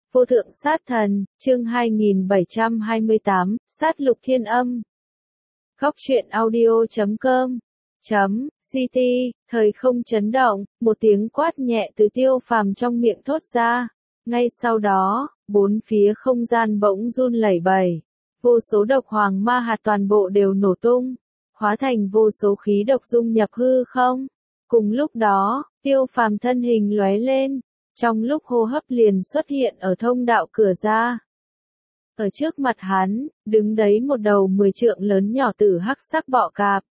Vô thượng sát thần, chương 2728, sát lục thiên âm. Góc truyện audio.com .ct, thời không chấn động, một tiếng quát nhẹ từ Tiêu Phàm trong miệng thốt ra. Ngay sau đó, bốn phía không gian bỗng run lẩy bẩy. Vô số độc hoàng ma hạt toàn bộ đều nổ tung, hóa thành vô số khí độc dung nhập hư không. Cùng lúc đó, Tiêu Phàm thân hình lóe lên, trong lúc hô hấp liền xuất hiện ở thông đạo cửa ra. Ở trước mặt hắn, đứng đấy một đầu 10 trượng lớn nhỏ tử hắc sắc bọ cạp.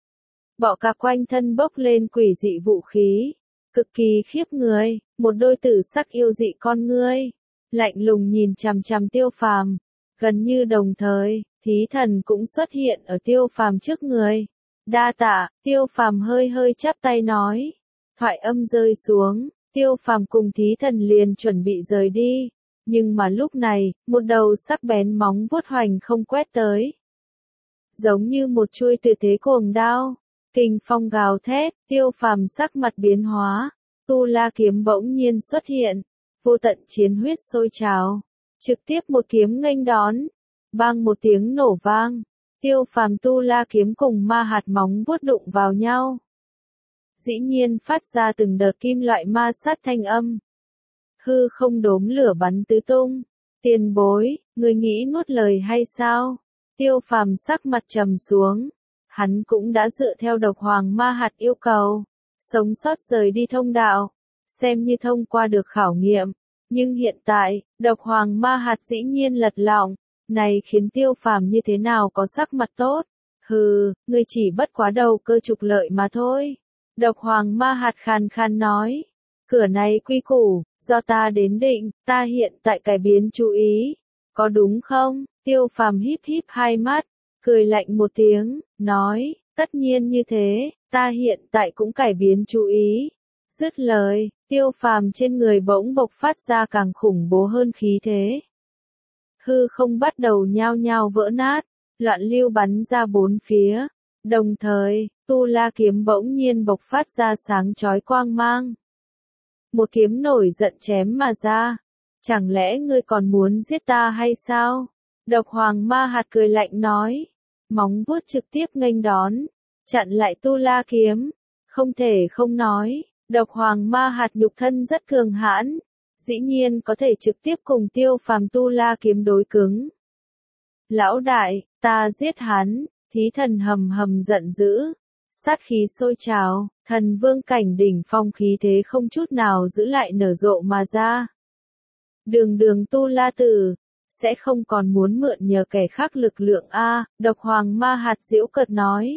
Bọ cạp quanh thân bốc lên quỷ dị vũ khí, cực kỳ khiếp người, một đôi tử sắc yêu dị con ngươi, lạnh lùng nhìn chằm chằm Tiêu Phàm. Gần như đồng thời, Thí Thần cũng xuất hiện ở Tiêu Phàm trước người. Đa tạ, Tiêu Phàm hơi hơi chắp tay nói. Thoại âm rơi xuống, Tiêu Phàm cùng Thí Thần liền chuẩn bị rời đi. Nhưng mà lúc này, một đầu sắc bén móng vuốt hoành không quét tới. Giống như một chuôi tuyệt thế cuồng đao, kình phong gào thét, Tiêu Phàm sắc mặt biến hóa. Tu La kiếm bỗng nhiên xuất hiện, vô tận chiến huyết sôi trào, trực tiếp một kiếm nghênh đón. Bang một tiếng nổ vang, Tiêu Phàm Tu La kiếm cùng ma hạt móng vuốt đụng vào nhau. Dĩ nhiên phát ra từng đợt kim loại ma sát thanh âm. Hư không đốm lửa bắn tứ tung. Tiền bối, người nghĩ nuốt lời hay sao? Tiêu Phàm sắc mặt trầm xuống. Hắn cũng đã dựa theo độc hoàng ma hạt yêu cầu, sống sót rời đi thông đạo, xem như thông qua được khảo nghiệm. Nhưng hiện tại, độc hoàng ma hạt dĩ nhiên lật lọng, này khiến Tiêu Phàm như thế nào có sắc mặt tốt. Hừ, ngươi chỉ bất quá đầu cơ trục lợi mà thôi. Độc hoàng ma hạt khàn khàn nói. Cửa này quy củ, do ta đến định, ta hiện tại cải biến chú ý. Có đúng không? Tiêu Phàm híp híp hai mắt, cười lạnh một tiếng, nói, tất nhiên như thế, ta hiện tại cũng cải biến chú ý. Dứt lời, Tiêu Phàm trên người bỗng bộc phát ra càng khủng bố hơn khí thế. Hư không bắt đầu nhao nhao vỡ nát, loạn lưu bắn ra bốn phía. Đồng thời, Tu La kiếm bỗng nhiên bộc phát ra sáng chói quang mang. Một kiếm nổi giận chém mà ra. Chẳng lẽ ngươi còn muốn giết ta hay sao? Độc hoàng ma hạt cười lạnh nói. Móng vuốt trực tiếp nghênh đón, chặn lại Tu La kiếm. Không thể không nói, độc hoàng ma hạt nhục thân rất cường hãn, dĩ nhiên có thể trực tiếp cùng Tiêu Phàm Tu La kiếm đối cứng. Lão đại, ta giết hắn. Thí Thần hầm hầm giận dữ, sát khí sôi trào, thần vương cảnh đỉnh phong khí thế không chút nào giữ lại nở rộ mà ra. Đường Tu La tử, sẽ không còn muốn mượn nhờ kẻ khác lực lượng a, độc hoàng ma hạt giễu cợt nói.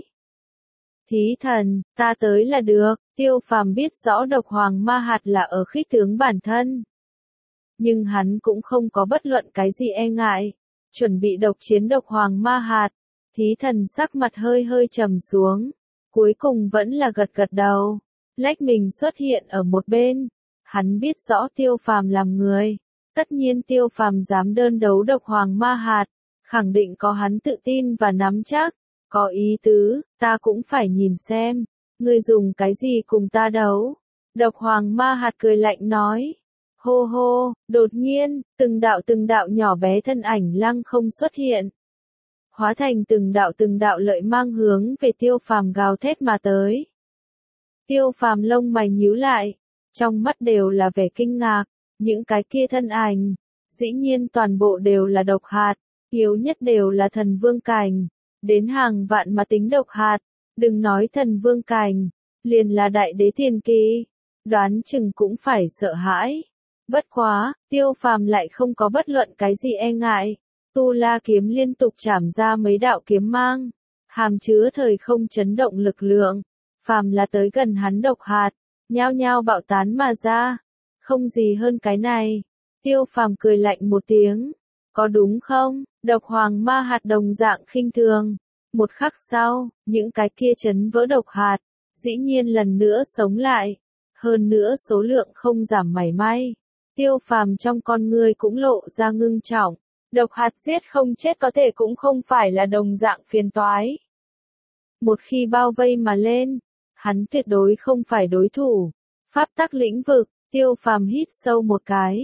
Thí Thần, ta tới là được. Tiêu Phàm biết rõ độc hoàng ma hạt là ở khích tướng bản thân. Nhưng hắn cũng không có bất luận cái gì e ngại, chuẩn bị độc chiến độc hoàng ma hạt. Thí Thần sắc mặt hơi hơi trầm xuống, cuối cùng vẫn là gật đầu, lách mình xuất hiện ở một bên. Hắn biết rõ Tiêu Phàm làm người, tất nhiên Tiêu Phàm dám đơn đấu độc hoàng ma hạt, khẳng định có hắn tự tin và nắm chắc. Có ý tứ, ta cũng phải nhìn xem, ngươi dùng cái gì cùng ta đấu. Độc hoàng ma hạt cười lạnh nói. Hô hô, đột nhiên, từng đạo nhỏ bé thân ảnh lăng không xuất hiện. Hóa thành từng đạo lợi mang hướng về Tiêu Phàm gào thét mà tới. Tiêu Phàm lông mày nhíu lại, trong mắt đều là vẻ kinh ngạc, những cái kia thân ảnh, dĩ nhiên toàn bộ đều là độc hạt, yếu nhất đều là thần vương cảnh, đến hàng vạn mà tính độc hạt, đừng nói thần vương cảnh, liền là đại đế tiền kỳ, đoán chừng cũng phải sợ hãi. Bất quá, Tiêu Phàm lại không có bất luận cái gì e ngại. Tu La kiếm liên tục chảm ra mấy đạo kiếm mang, hàm chứa thời không chấn động lực lượng. Phàm là tới gần hắn độc hạt, nhao nhao bạo tán mà ra. Không gì hơn cái này. Tiêu Phàm cười lạnh một tiếng. Có đúng không? Độc hoàng ma hạt đồng dạng khinh thường. Một khắc sau, những cái kia chấn vỡ độc hạt, dĩ nhiên lần nữa sống lại. Hơn nữa số lượng không giảm mảy may. Tiêu Phàm trong con ngươi cũng lộ ra ngưng trọng. Độc hạt giết không chết có thể cũng không phải là đồng dạng phiền toái. Một khi bao vây mà lên, hắn tuyệt đối không phải đối thủ. Pháp tắc lĩnh vực, Tiêu Phàm hít sâu một cái.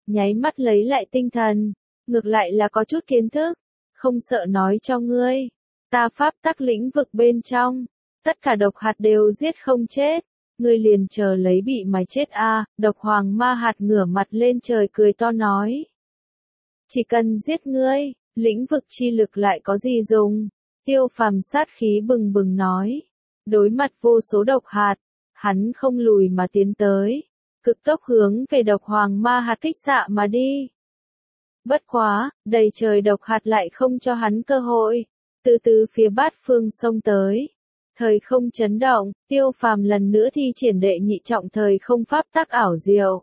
nháy mắt lấy lại tinh thần, ngược lại là có chút kiến thức, không sợ nói cho ngươi, ta pháp tắc lĩnh vực bên trong, tất cả độc hạt đều giết không chết, ngươi liền chờ lấy bị mài chết a. Độc hoàng ma hạt ngửa mặt lên trời cười to nói. Chỉ cần giết ngươi, lĩnh vực chi lực lại có gì dùng? Tiêu Phàm sát khí bừng bừng nói. Đối mặt vô số độc hạt, hắn không lùi mà tiến tới, cực tốc hướng về độc hoàng ma hạt kích xạ mà đi. Bất quá, đầy trời độc hạt lại không cho hắn cơ hội, từ từ phía bát phương xông tới. Thời không chấn động, Tiêu Phàm lần nữa thi triển đệ nhị trọng thời không pháp tắc ảo diệu.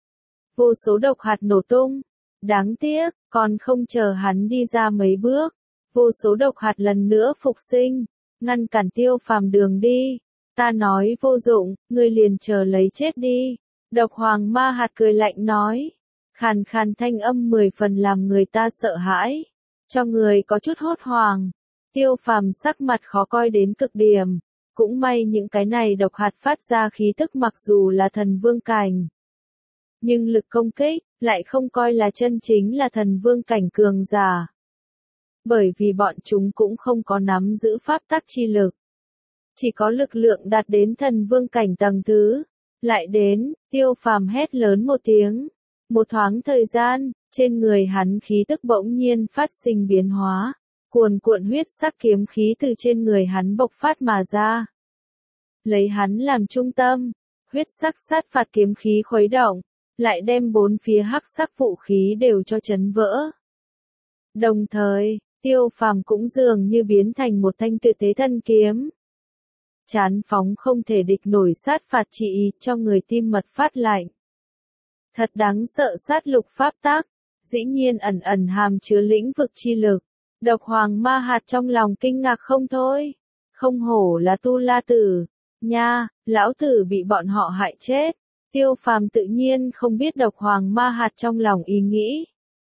Vô số độc hạt nổ tung. Đáng tiếc, còn không chờ hắn đi ra mấy bước, vô số độc hạt lần nữa phục sinh, ngăn cản Tiêu Phàm đường đi. Ta nói vô dụng, ngươi liền chờ lấy chết đi. Độc hoàng ma hạt cười lạnh nói, khàn khàn thanh âm 10 phần làm người ta sợ hãi, cho người có chút hốt hoảng. Tiêu Phàm sắc mặt khó coi đến cực điểm, cũng may những cái này độc hạt phát ra khí tức mặc dù là thần vương cảnh, nhưng lực công kích lại không coi là chân chính là thần vương cảnh cường giả. Bởi vì bọn chúng cũng không có nắm giữ pháp tắc chi lực, chỉ có lực lượng đạt đến thần vương cảnh tầng thứ. Lại đến, Tiêu Phàm hét lớn một tiếng, một thoáng thời gian, trên người hắn khí tức bỗng nhiên phát sinh biến hóa, cuồn cuộn huyết sắc kiếm khí từ trên người hắn bộc phát mà ra. Lấy hắn làm trung tâm, huyết sắc sát phạt kiếm khí khuấy động, lại đem bốn phía hắc sắc vũ khí đều cho chấn vỡ. Đồng thời, Tiêu Phàm cũng dường như biến thành một thanh tuyệt thế thân kiếm. Chán phóng không thể địch nổi sát phạt trị ý cho người tim mật phát lạnh. Thật đáng sợ sát lục pháp tắc, dĩ nhiên ẩn ẩn hàm chứa lĩnh vực chi lực. Độc hoàng ma hạt trong lòng kinh ngạc không thôi. Không hổ là Tu La Tử, nha, lão tử bị bọn họ hại chết. Tiêu Phàm tự nhiên không biết độc hoàng ma hạt trong lòng ý nghĩ.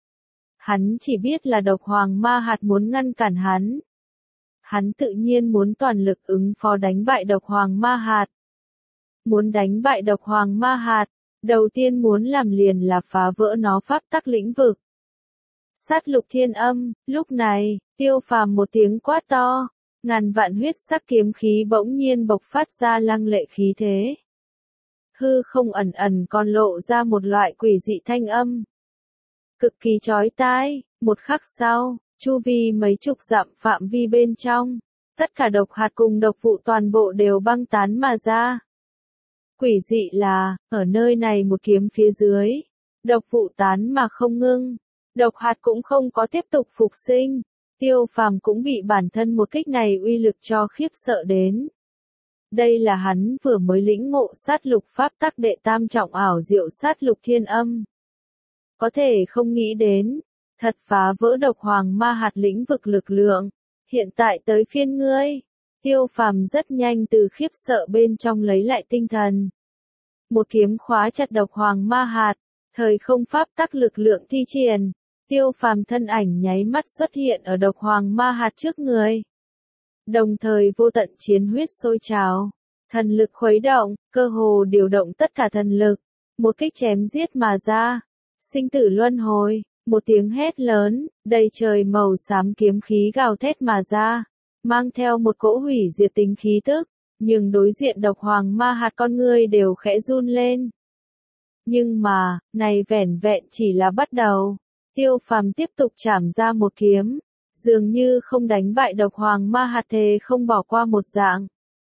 Hắn chỉ biết là độc hoàng ma hạt muốn ngăn cản hắn. Hắn tự nhiên muốn toàn lực ứng phó đánh bại độc hoàng ma hạt. Muốn đánh bại độc hoàng ma hạt, đầu tiên muốn làm liền là phá vỡ nó pháp tắc lĩnh vực. Sát lục thiên âm, lúc này, Tiêu Phàm một tiếng quát to, ngàn vạn huyết sắc kiếm khí bỗng nhiên bộc phát ra lăng lệ khí thế. Hư không ẩn ẩn còn lộ ra một loại quỷ dị thanh âm. Cực kỳ chói tai, một khắc sau, chu vi mấy chục dặm phạm vi bên trong, tất cả độc hạt cùng độc vụ toàn bộ đều băng tán mà ra. Quỷ dị là, ở nơi này một kiếm phía dưới, độc vụ tán mà không ngưng, độc hạt cũng không có tiếp tục phục sinh. Tiêu Phàm cũng bị bản thân một kích này uy lực cho khiếp sợ đến. Đây là hắn vừa mới lĩnh ngộ sát lục pháp tắc đệ tam trọng ảo diệu sát lục thiên âm. Có thể không nghĩ đến, thật phá vỡ độc hoàng ma hạt lĩnh vực lực lượng. Hiện tại tới phiên ngươi. Tiêu Phàm rất nhanh từ khiếp sợ bên trong lấy lại tinh thần. Một kiếm khóa chặt độc hoàng ma hạt, thời không pháp tắc lực lượng thi triển. Tiêu Phàm thân ảnh nháy mắt xuất hiện ở độc hoàng ma hạt trước người. Đồng thời vô tận chiến huyết sôi trào, thần lực khuấy động, cơ hồ điều động tất cả thần lực, một kích chém giết mà ra. Sinh tử luân hồi, một tiếng hét lớn, đầy trời màu xám kiếm khí gào thét mà ra, mang theo một cỗ hủy diệt tính khí tức, nhưng đối diện độc hoàng ma hạt con ngươi đều khẽ run lên. Nhưng mà, này vẻn vẹn chỉ là bắt đầu. Tiêu Phàm tiếp tục chảm ra một kiếm, dường như không đánh bại độc hoàng ma hạt thề không bỏ qua một dạng.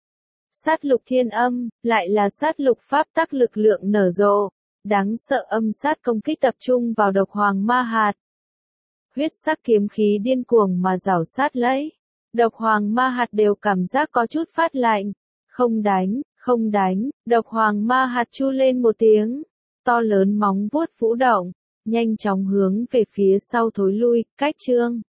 Sát lục thiên âm, lại là sát lục pháp tắc lực lượng nở rộ, đáng sợ âm sát công kích tập trung vào độc hoàng ma hạt. Huyết sắc kiếm khí điên cuồng mà rảo sát lấy, độc hoàng ma hạt đều cảm giác có chút phát lạnh. Không đánh, không đánh, độc hoàng ma hạt chu lên một tiếng, to lớn móng vuốt vũ động, nhanh chóng hướng về phía sau thối lui, cách chương.